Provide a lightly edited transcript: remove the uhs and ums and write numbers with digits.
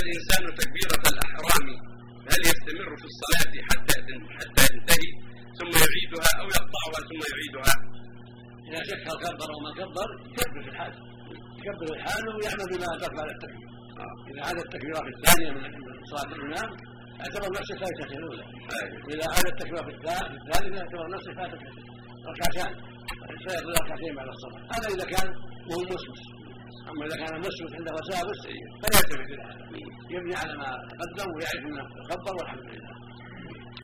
الإنسان تكبيرة الإحرام هل يستمر في الصلاة حتى ينتهي ثم يعيدها أو يقطعها ثم يعيدها؟ إذا شك هل كبر أو ما كبر يكبر في الحال، يكبر الحال ويعمل بما أدرك بعد التكبير. إذا عاد التكبيرة الثانية من صلاة الإمام اعتبر نفسه فاتته الأولى، وإذا عاد التكبيرة في الثالثة اعتبر نفسه فاتته ركعتان، فيصلي ركعتين بعد الصلاة. هذا إذا كان وهو مسوس. أما إذا كان مسوس عنده وساوس فلا يلتفت إلى هذا، يبني على ما قدم ويعرف أنه كبر والحمد لله.